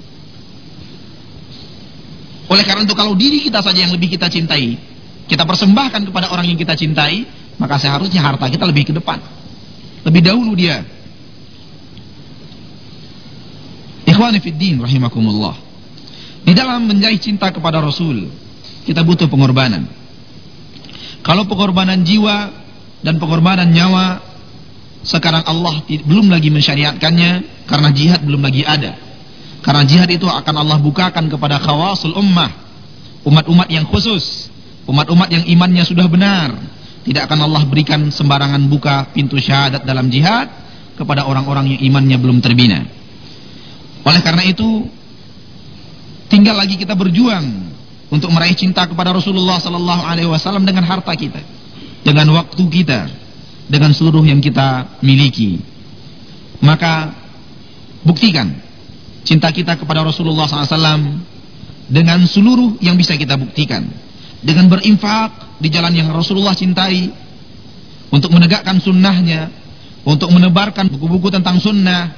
Oleh karena itu, kalau diri kita saja yang lebih kita cintai, kita persembahkan kepada orang yang kita cintai, maka seharusnya harta kita lebih ke depan, lebih dahulu dia. Ikhwani fiddin rahimakumullah, di dalam menjadi cinta kepada Rasul, kita butuh pengorbanan. Kalau pengorbanan jiwa dan pengorbanan nyawa, sekarang Allah belum lagi mensyariatkannya, karena jihad belum lagi ada. Karena jihad itu akan Allah bukakan kepada khawasul ummah, umat-umat yang khusus, umat-umat yang imannya sudah benar. Tidak akan Allah berikan sembarangan buka pintu syahadat dalam jihad kepada orang-orang yang imannya belum terbina. Oleh karena itu, tinggal lagi kita berjuang untuk meraih cinta kepada Rasulullah sallallahu alaihi wasallam dengan harta kita, dengan waktu kita, dengan seluruh yang kita miliki. Maka buktikan cinta kita kepada Rasulullah sallallahu alaihi wasallam dengan seluruh yang bisa kita buktikan, dengan berinfak di jalan yang Rasulullah cintai, untuk menegakkan sunnahnya, untuk menebarkan buku-buku tentang sunnah.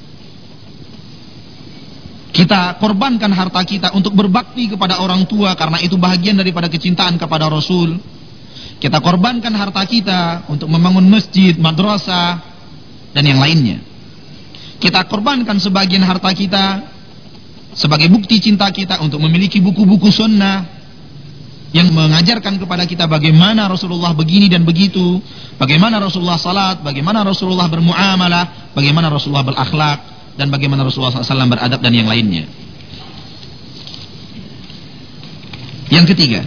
Kita korbankan harta kita untuk berbakti kepada orang tua, karena itu bahagian daripada kecintaan kepada Rasul. Kita korbankan harta kita untuk membangun masjid, madrasah, dan yang lainnya. Kita korbankan sebagian harta kita sebagai bukti cinta kita untuk memiliki buku-buku sunnah yang mengajarkan kepada kita bagaimana Rasulullah begini dan begitu, bagaimana Rasulullah salat, bagaimana Rasulullah bermuamalah, bagaimana Rasulullah berakhlak, dan bagaimana Rasulullah sallallahu alaihi wasallam beradab, dan yang lainnya. Yang ketiga,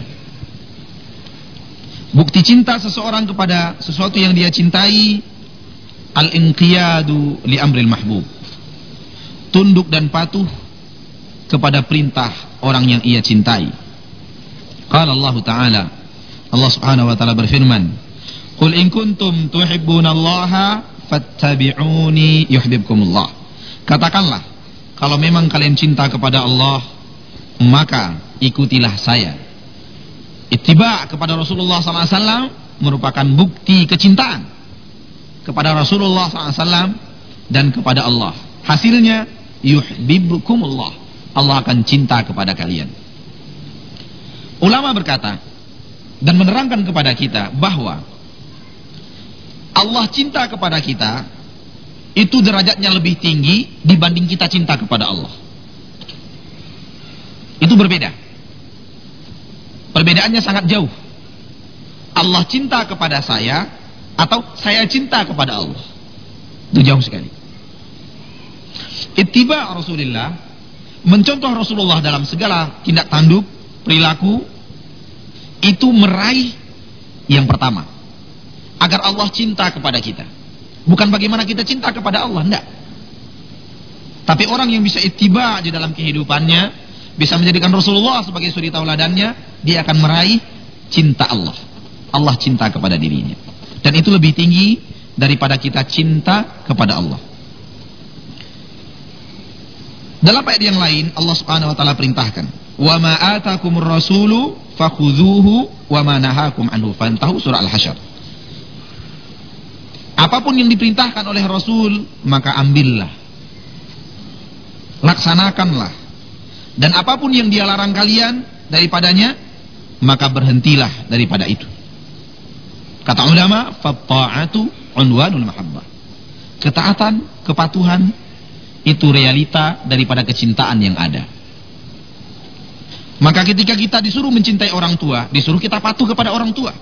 bukti cinta seseorang kepada sesuatu yang dia cintai, al-inqiyadu li amril mahbub, tunduk dan patuh kepada perintah orang yang ia cintai. Qala Allah Ta'ala, Allah Subhanahu wa Ta'ala berfirman, "Qul in kuntum tuhibbunallaha fattabi'uni yuhibbukumullah." Katakanlah, kalau memang kalian cinta kepada Allah, maka ikutilah saya. Ittiba kepada Rasulullah sallallahu alaihi wasallam merupakan bukti kecintaan kepada Rasulullah sallallahu alaihi wasallam dan kepada Allah. Hasilnya yuhibbukumullah, Allah akan cinta kepada kalian. Ulama berkata dan menerangkan kepada kita bahwa Allah cinta kepada kita itu derajatnya lebih tinggi dibanding kita cinta kepada Allah. Itu berbeda. Perbedaannya sangat jauh. Allah cinta kepada saya atau saya cinta kepada Allah, itu jauh sekali. Ittiba Rasulullah, mencontoh Rasulullah dalam segala tindak tanduk, perilaku, itu meraih yang pertama, agar Allah cinta kepada kita. Bukan bagaimana kita cinta kepada Allah, enggak. Tapi orang yang bisa ittiba di dalam kehidupannya, bisa menjadikan Rasulullah sebagai suri tauladannya, dia akan meraih cinta Allah. Allah cinta kepada dirinya. Dan itu lebih tinggi daripada kita cinta kepada Allah. Dalam ayat yang lain, Allah Subhanahu wa Ta'ala perintahkan, "Wa ma atakumur rasulu fakhudhuhu wa ma nahakum anhu fantahu." Surah Al-Hasyr. Apapun yang diperintahkan oleh Rasul, maka ambillah, laksanakanlah. Dan apapun yang dia larang kalian daripadanya, maka berhentilah daripada itu. Kata ulama, fatta'atu unwanul mahabbah. Ketaatan, kepatuhan, itu realita daripada kecintaan yang ada. Maka ketika kita disuruh mencintai orang tua, disuruh kita patuh kepada orang tua.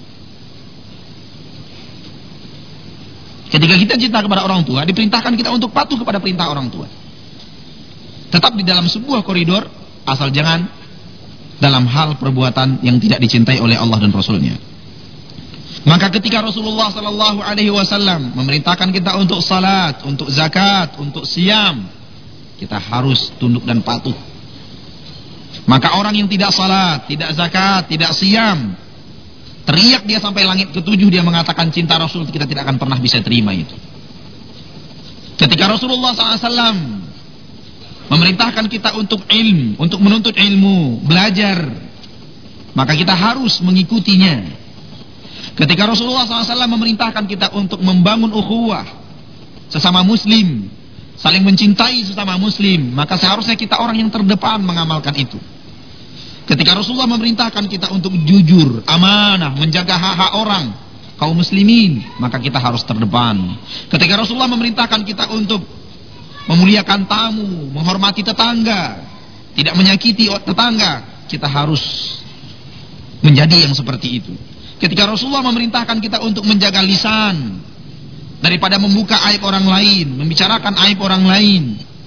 Ketika kita cinta kepada orang tua, diperintahkan kita untuk patuh kepada perintah orang tua. Tetap di dalam sebuah koridor, asal jangan dalam hal perbuatan yang tidak dicintai oleh Allah dan Rasulnya. Maka ketika Rasulullah Sallallahu Alaihi Wasallam memerintahkan kita untuk salat, untuk zakat, untuk siam, kita harus tunduk dan patuh. Maka orang yang tidak salat, tidak zakat, tidak siam, teriak dia sampai langit ketujuh, dia mengatakan cinta Rasul, kita tidak akan pernah bisa terima itu. Ketika Rasulullah Sallallahu Alaihi Wasallam memerintahkan kita untuk ilmu, untuk menuntut ilmu, belajar, maka kita harus mengikutinya. Ketika Rasulullah shallallahu alaihi wasallam memerintahkan kita untuk membangun ukhuwah sesama muslim, saling mencintai sesama muslim, maka seharusnya kita orang yang terdepan mengamalkan itu. Ketika Rasulullah memerintahkan kita untuk jujur, amanah, menjaga hak-hak orang, kaum muslimin, maka kita harus terdepan. Ketika Rasulullah memerintahkan kita untuk memuliakan tamu, menghormati tetangga, tidak menyakiti tetangga, kita harus menjadi yang seperti itu. Ketika Rasulullah memerintahkan kita untuk menjaga lisan daripada membuka aib orang lain, membicarakan aib orang lain,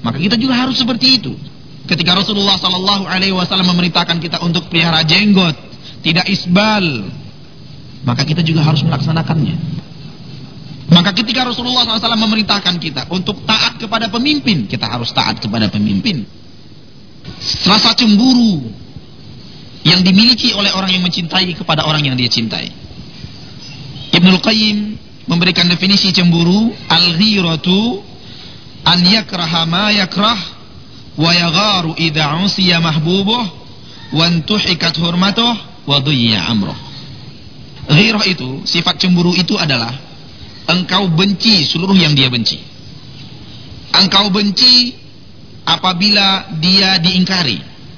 Maka kita juga harus seperti itu. Ketika Rasulullah sallallahu alaihi wasallam memerintahkan kita untuk pelihara jenggot, tidak isbal, maka kita juga harus melaksanakannya. Maka ketika Rasulullah sallallahu alaihi wasallam memerintahkan kita untuk taat kepada pemimpin, kita harus taat kepada pemimpin. Rasa cemburu yang dimiliki oleh orang yang mencintai kepada orang yang dia cintai. Ibnul Qayyim memberikan definisi cemburu, al-ghiratu an yakraha ma yakrah wa yagharu idza usiya mahbubuh wa antuhikat hurmatuh wa dhiyya amruh. Ghirah itu, sifat cemburu itu adalah engkau benci seluruh yang dia benci. Engkau benci apabila dia diingkari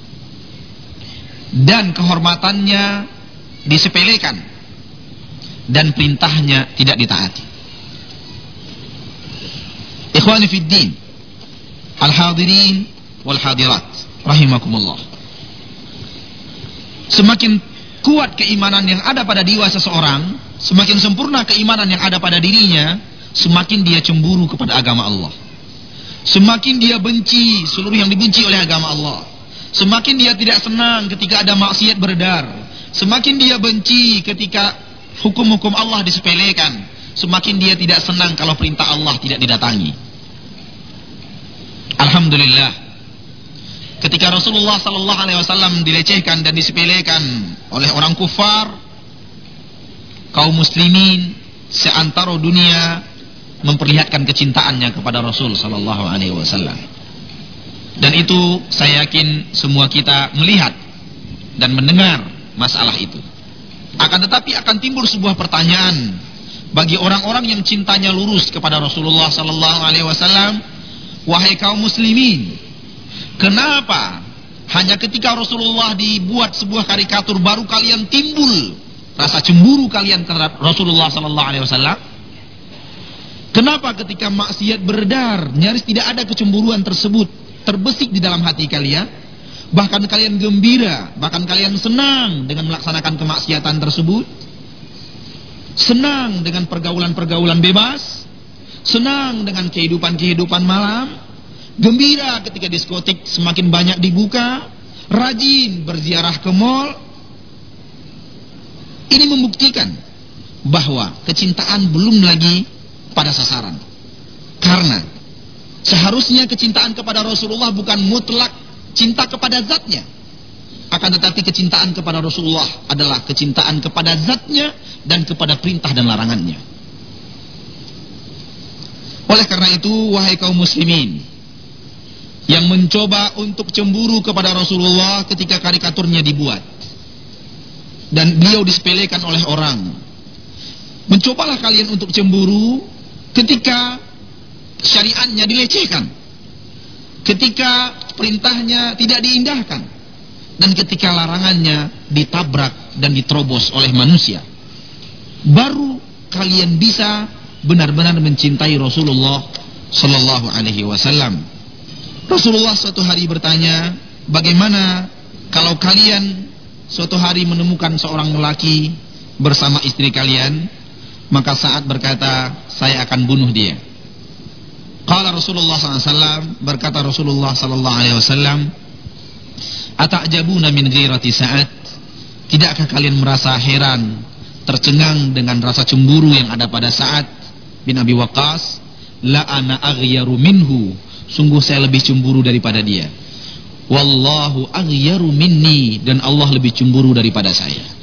dan kehormatannya disepelekan dan perintahnya tidak ditaati. Ikhwani fid din, al-hadirin wal hadirat rahimakumullah. Semakin kuat keimanan yang ada pada jiwa seseorang, semakin sempurna keimanan yang ada pada dirinya, semakin dia cemburu kepada agama Allah. Semakin dia benci seluruh yang dibenci oleh agama Allah. Semakin dia tidak senang ketika ada maksiat beredar. Semakin dia benci ketika hukum-hukum Allah disepelekan. Semakin dia tidak senang kalau perintah Allah tidak didatangi. Alhamdulillah, ketika Rasulullah sallallahu alaihi wasallam dilecehkan dan disepelekan oleh orang kufar, kaum muslimin seantero dunia memperlihatkan kecintaannya kepada Rasul sallallahu alaihi wasallam. Dan itu saya yakin semua kita melihat dan mendengar masalah itu. Akan tetapi akan timbul sebuah pertanyaan bagi orang-orang yang cintanya lurus kepada Rasulullah sallallahu alaihi wasallam, wahai kaum muslimin, kenapa hanya ketika Rasulullah dibuat sebuah karikatur baru kalian timbul rasa cemburu kalian terhadap Rasulullah sallallahu alaihi wasallam? Kenapa ketika maksiat beredar nyaris tidak ada kecemburuan tersebut terbesit di dalam hati kalian? Bahkan kalian gembira, bahkan kalian senang dengan melaksanakan kemaksiatan tersebut, senang dengan pergaulan-pergaulan bebas, senang dengan kehidupan-kehidupan malam, gembira ketika diskotik semakin banyak dibuka, rajin berziarah ke mall. Ini membuktikan bahwa kecintaan belum lagi pada sasaran. Karena seharusnya kecintaan kepada Rasulullah bukan mutlak cinta kepada zatnya, akan tetapi kecintaan kepada Rasulullah adalah kecintaan kepada zatnya dan kepada perintah dan larangannya. Oleh karena itu, wahai kaum muslimin yang mencoba untuk cemburu kepada Rasulullah ketika karikaturnya dibuat dan beliau disepelekan oleh orang, mencobalah kalian untuk cemburu ketika syariatnya dilecehkan, ketika perintahnya tidak diindahkan, dan ketika larangannya ditabrak dan diterobos oleh manusia. Baru kalian bisa benar-benar mencintai Rasulullah sallallahu alaihi wasallam. Rasulullah suatu hari bertanya, bagaimana kalau kalian suatu hari menemukan seorang lelaki bersama istri kalian? Maka saat berkata, saya akan bunuh dia. Qala Rasulullah sallallahu alaihi wasallam, berkata Rasulullah sallallahu alaihi wasallam, ata'jabuna min ghirati Sa'ad? Tidakkah kalian merasa heran, tercengang dengan rasa cemburu yang ada pada Sa'ad bin Abi Waqqas? La ana aghyaru minhu, sungguh saya lebih cemburu daripada dia. Wallahu aghyaru minni, dan Allah lebih cemburu daripada saya.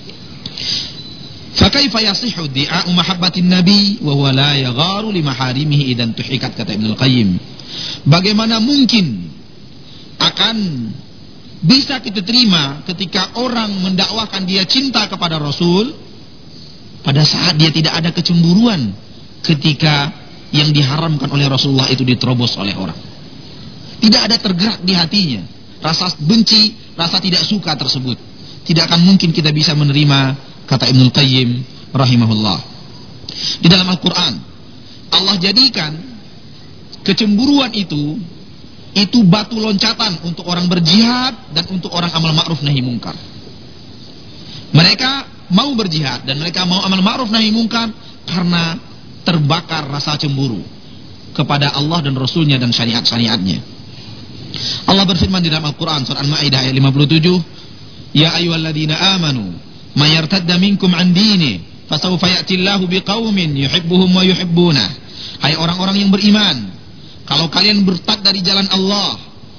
Fakaifa yasihhu di'a'u mahabbatin nabi wa huwa la yagharu li maharimihi idan tuhikat, kata Ibnul Qayyim. Bagaimana mungkin akan bisa kita terima ketika orang mendakwakan dia cinta kepada Rasul pada saat dia tidak ada kecemburuan ketika yang diharamkan oleh Rasulullah itu diterobos oleh orang. Tidak ada tergerak di hatinya rasa benci, rasa tidak suka tersebut. Tidak akan mungkin kita bisa menerima, kata Ibnul Qayyim rahimahullah. Di dalam Al-Quran Allah jadikan kecemburuan itu itu batu loncatan untuk orang berjihad dan untuk orang amal ma'ruf nahi mungkar. Mereka mau berjihad dan mereka mau amal ma'ruf nahi mungkar karena terbakar rasa cemburu. kepada Allah dan Rasulnya dan syariat-syariatnya. Allah berfirman di dalam Al-Quran surah Al-Ma'idah ayat lima puluh tujuh, Ya ayyuhalladzina amanu may yartadda minkum an dini fasawfa ya'tillahu biqaumin yuhibbuhum wa yuhibbunah. Hai orang-orang yang beriman, kalau kalian bertad dari jalan Allah,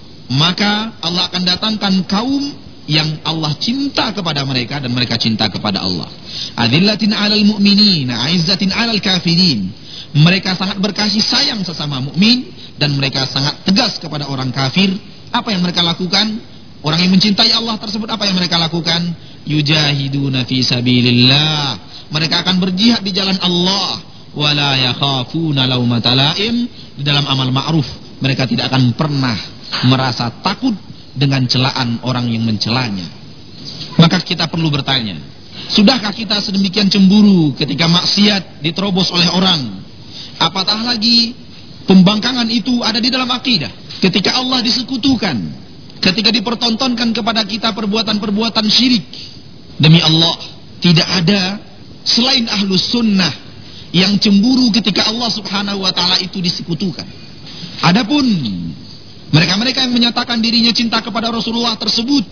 maka Allah akan datangkan kaum yang Allah cinta kepada mereka dan mereka cinta kepada Allah. Adillatin 'alal mu'minina 'izzatin 'alal kafirin. Mereka sangat berkasih sayang sesama mukmin dan mereka sangat tegas kepada orang kafir. Apa yang mereka lakukan? Orang yang mencintai Allah tersebut apa yang mereka lakukan? Yujahiduna fi sabilillah. Mereka akan berjihad di jalan Allah. Wala yakhafuna laumata laim. Di dalam amal ma'ruf mereka tidak akan pernah merasa takut dengan celaan orang yang mencelanya. Maka kita perlu bertanya, sudahkah kita sedemikian cemburu ketika maksiat diterobos oleh orang? Apatah lagi pembangkangan itu ada di dalam akidah. Ketika Allah disekutukan, ketika dipertontonkan kepada kita perbuatan-perbuatan syirik, demi Allah tidak ada selain ahlus sunnah yang cemburu ketika Allah subhanahu wa ta'ala itu disekutukan. Adapun mereka-mereka yang menyatakan dirinya cinta kepada Rasulullah tersebut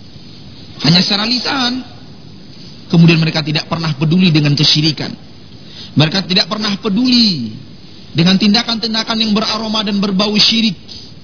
hanya secara lisan, kemudian mereka tidak pernah peduli dengan kesyirikan, mereka tidak pernah peduli dengan tindakan-tindakan yang beraroma dan berbau syirik,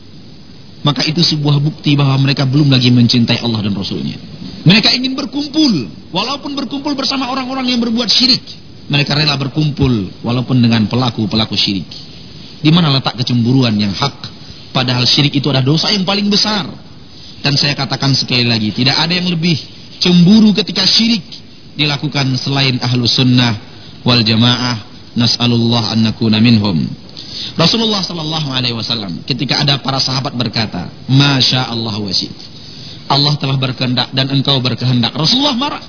maka itu sebuah bukti bahwa mereka belum lagi mencintai Allah dan Rasulnya. Mereka ingin berkumpul, walaupun berkumpul bersama orang-orang yang berbuat syirik, mereka rela berkumpul walaupun dengan pelaku-pelaku syirik. Di mana letak kecemburuan yang hak? Padahal syirik itu adalah dosa yang paling besar. Dan saya katakan sekali lagi, tidak ada yang lebih cemburu ketika syirik dilakukan selain ahlus sunnah wal jamaah. Nas'alullah an nakuna minhum. Rasulullah sallallahu alaihi wasallam ketika ada para sahabat berkata, Masya Allah wa syi'ta, Allah telah berkehendak dan engkau berkehendak. Rasulullah marah.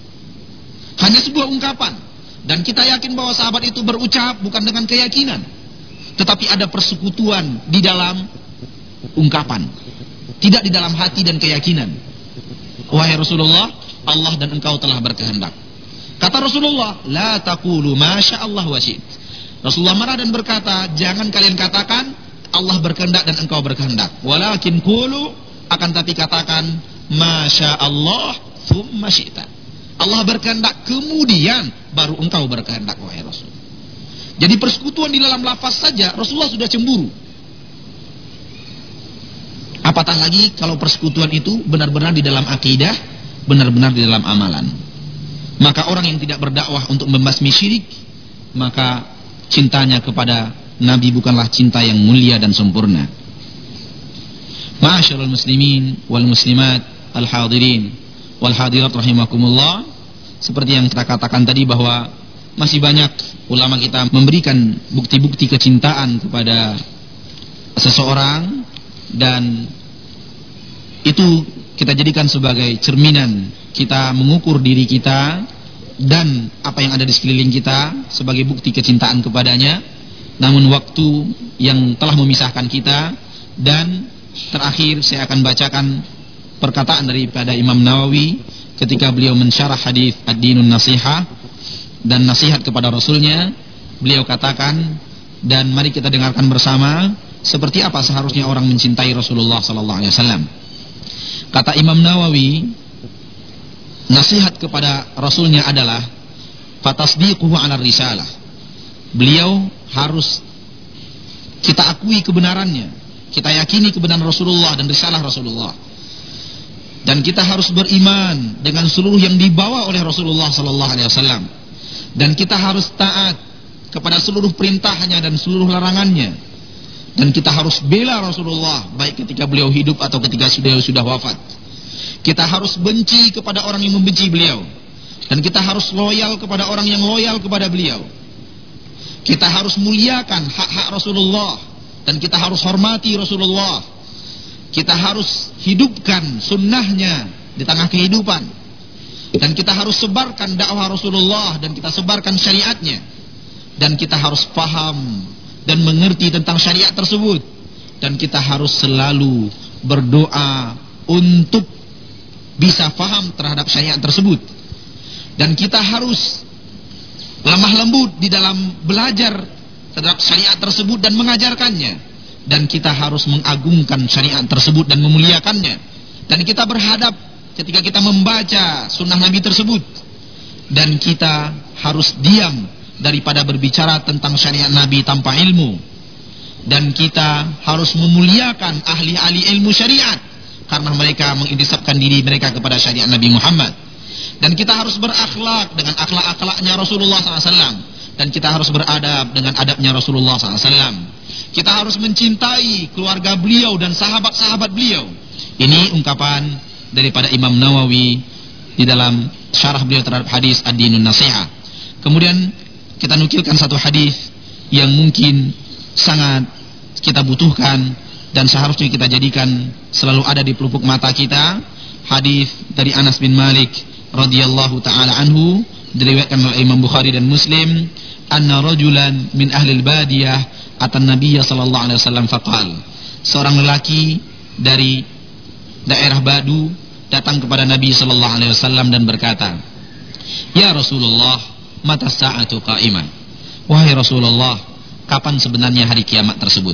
Hanya sebuah ungkapan. Dan kita yakin bahwa sahabat itu berucap bukan dengan keyakinan, tetapi ada persekutuan di dalam ungkapan, tidak di dalam hati dan keyakinan. Wahai Rasulullah, Allah dan engkau telah berkehendak. Kata Rasulullah, La taqulu masya Allah wa syi'ta. Rasulullah marah dan berkata, jangan kalian katakan Allah berkehendak dan engkau berkehendak. Walakin qulu, akan tapi katakan masya Allah thumma syi'ta. Allah berkehendak kemudian baru engkau berkehendak, wahai Rasul. Jadi persekutuan di dalam lafaz saja Rasulullah sudah cemburu. Apatah lagi kalau persekutuan itu benar-benar di dalam akidah, benar-benar di dalam amalan. Maka orang yang tidak berdakwah untuk membasmi syirik, maka cintanya kepada Nabi bukanlah cinta yang mulia dan sempurna. Ma'asyiral muslimin wal muslimat al hadirin wal hadirat rahimakumullah. Seperti yang kita katakan tadi bahwa masih banyak ulama kita memberikan bukti-bukti kecintaan kepada seseorang, dan itu kita jadikan sebagai cerminan kita mengukur diri kita dan apa yang ada di sekeliling kita sebagai bukti kecintaan kepadanya. Namun waktu yang telah memisahkan kita, dan terakhir saya akan bacakan perkataan daripada Imam Nawawi ketika beliau mensyarah hadis ad-dinun nasihah dan nasihat kepada Rasulnya. Beliau katakan, dan mari kita dengarkan bersama seperti apa seharusnya orang mencintai Rasulullah sallallahu alaihi wasallam. Kata Imam Nawawi, nasihat kepada Rasulnya adalah fatasdiquhu 'ala risalah. Beliau harus kita akui kebenarannya, kita yakini kebenaran Rasulullah dan risalah Rasulullah, dan kita harus beriman dengan seluruh yang dibawa oleh Rasulullah sallallahu alaihi wasallam, dan kita harus taat kepada seluruh perintahnya dan seluruh larangannya, dan kita harus bela Rasulullah baik ketika beliau hidup atau ketika beliau sudah wafat. Kita harus benci kepada orang yang membenci beliau, dan kita harus loyal kepada orang yang loyal kepada beliau. Kita harus muliakan hak-hak Rasulullah, dan kita harus hormati Rasulullah. Kita harus hidupkan sunnahnya di tengah kehidupan, dan kita harus sebarkan dakwah Rasulullah, dan kita sebarkan syariatnya, dan kita harus paham dan mengerti tentang syariat tersebut, dan kita harus selalu berdoa untuk bisa paham terhadap syariat tersebut, dan kita harus lemah lembut di dalam belajar terhadap syariat tersebut dan mengajarkannya, dan kita harus mengagungkan syariat tersebut dan memuliakannya. Dan kita berhadap ketika kita membaca sunnah Nabi tersebut, dan kita harus diam daripada berbicara tentang syariat Nabi tanpa ilmu, dan kita harus memuliakan ahli-ahli ilmu syariat karena mereka mengintisabkan diri mereka kepada syariat Nabi Muhammad. Dan kita harus berakhlak dengan akhlak-akhlaknya Rasulullah shallallahu alaihi wasallam, dan kita harus beradab dengan adabnya Rasulullah shallallahu alaihi wasallam. Kita harus mencintai keluarga beliau dan sahabat-sahabat beliau. Ini ungkapan daripada Imam Nawawi di dalam syarah beliau terhadap hadis Ad-Dinun Nasiha. Kemudian kita nukilkan satu hadis yang mungkin sangat kita butuhkan dan seharusnya kita jadikan selalu ada di pelupuk mata kita. Hadis dari Anas bin Malik radhiyallahu taala anhu, diriwayatkan oleh Imam Bukhari dan Muslim, anna rajulan min ahli al-badiyah atan Nabiy sallallahu alaihi wasallam faqal. Seorang lelaki dari daerah Badu datang kepada Nabi sallallahu alaihi wasallam dan berkata, "Ya Rasulullah, mata sa'atu qa'imah?" Wahai Rasulullah, kapan sebenarnya hari kiamat tersebut?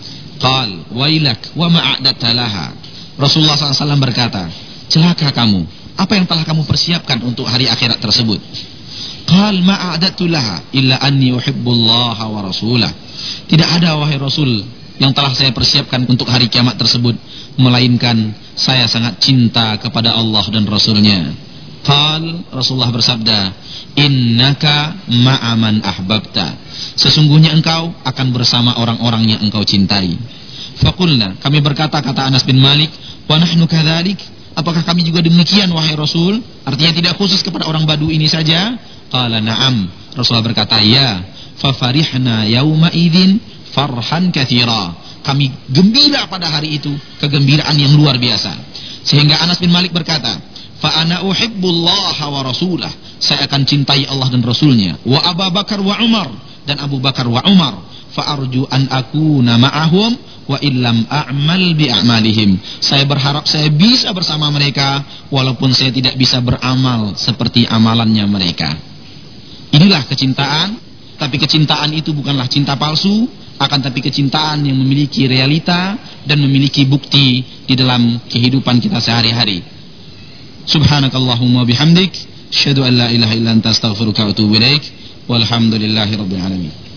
Qal, wailak wa ma'adatta laha. Rasulullah sallallahu alaihi wasallam berkata, celaka kamu, apa yang telah kamu persiapkan untuk hari akhirat tersebut? Qal ma'adatu laha illa anni uhibbullaha wa rasulah. Tidak ada wahai Rasul yang telah saya persiapkan untuk hari kiamat tersebut, melainkan saya sangat cinta kepada Allah dan Rasulnya. Qal, Rasulullah bersabda, innaka ma'aman ahbabta. Sesungguhnya engkau akan bersama orang-orang yang engkau cintai. Faqulna, kami berkata, kata Anas bin Malik, wa nahnu kadzalik. Apakah kami juga demikian wahai Rasul? Artinya tidak khusus kepada orang Badu ini saja. Qala na'am. Rasulullah berkata, ya. Fafarihna yauma idzin farhan katsira. Kami gembira pada hari itu, kegembiraan yang luar biasa. Sehingga Anas bin Malik berkata, fa ana uhibbullaha wa rasulah. Saya akan cintai Allah dan Rasulnya. Wa Abu Bakar wa Umar, dan Abu Bakar wa Umar. Fa arju an akuna ma'ahum wa illam a'mal bi a'malihim. Saya berharap saya bisa bersama mereka walaupun saya tidak bisa beramal seperti amalannya mereka. Inilah kecintaan, tapi kecintaan itu bukanlah cinta palsu, akan tapi kecintaan yang memiliki realita dan memiliki bukti di dalam kehidupan kita sehari-hari. Subhanakallahumma bihamdik, asyhadu an la ilaha illa anta astaghfiruka wa atubu ilaik, walhamdulillahirabbil alamin.